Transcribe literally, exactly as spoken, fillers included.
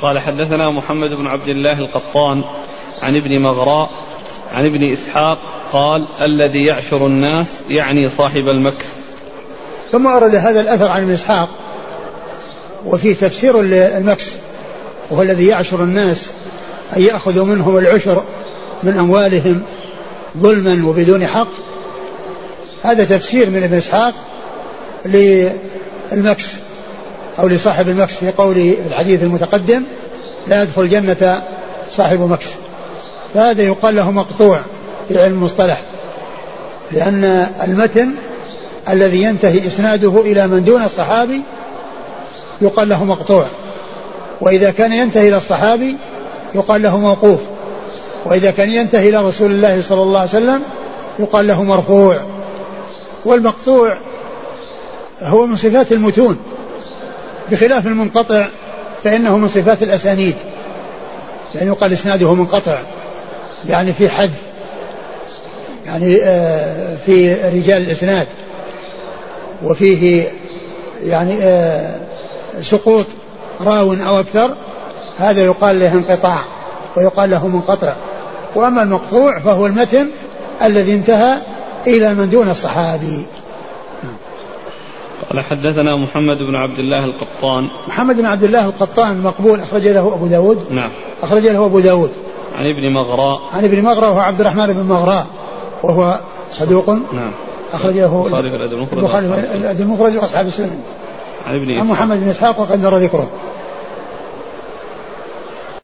قال حدثنا محمد بن عبد الله القطان عن ابن مغراء عن ابن إسحاق قال الذي يعشر الناس يعني صاحب المكث. ثم أورد هذا الأثر عن ابن إسحاق وفي تفسير المكث وهو الذي يعشر الناس أن يأخذ منهم العشر من أموالهم ظلما وبدون حق. هذا تفسير من ابن إسحاق للمكث أو لصاحب المكث في قوله الحديث المتقدم لا يدخل الجنة صاحب مكث. فهذا يقال له مقطوع في علم المصطلح، لأن المتن الذي ينتهي إسناده إلى من دون الصحابي يقال له مقطوع، وإذا كان ينتهي إلى الصحابي يقال له موقوف، وإذا كان ينتهي إلى رسول الله صلى الله عليه وسلم يقال له مرفوع. والمقطوع هو من صفات المتون بخلاف المنقطع فإنه من صفات الأسانيد، يعني يقال إسناده منقطع يعني في حذف، يعني في رجال الإسناد وفيه يعني سقوط راو أو أكثر، هذا يقال له انقطاع ويقال له منقطع. وأما المقطوع فهو المتن الذي انتهى إلى من دون الصحابي. قال حدثنا محمد بن عبد الله القطان. محمد بن عبد الله القطان مقبول أخرج له أبو داود. نعم أخرج له أبو داود. عن ابن مغراء. عن ابن مغراء وهو عبد الرحمن بن مغراء وهو صدوق. نعم أخرج له البخاري في الأدب المفرد وأصحاب السنن. عن ابن عن محمد بن إسحاق وقد مر ذكره.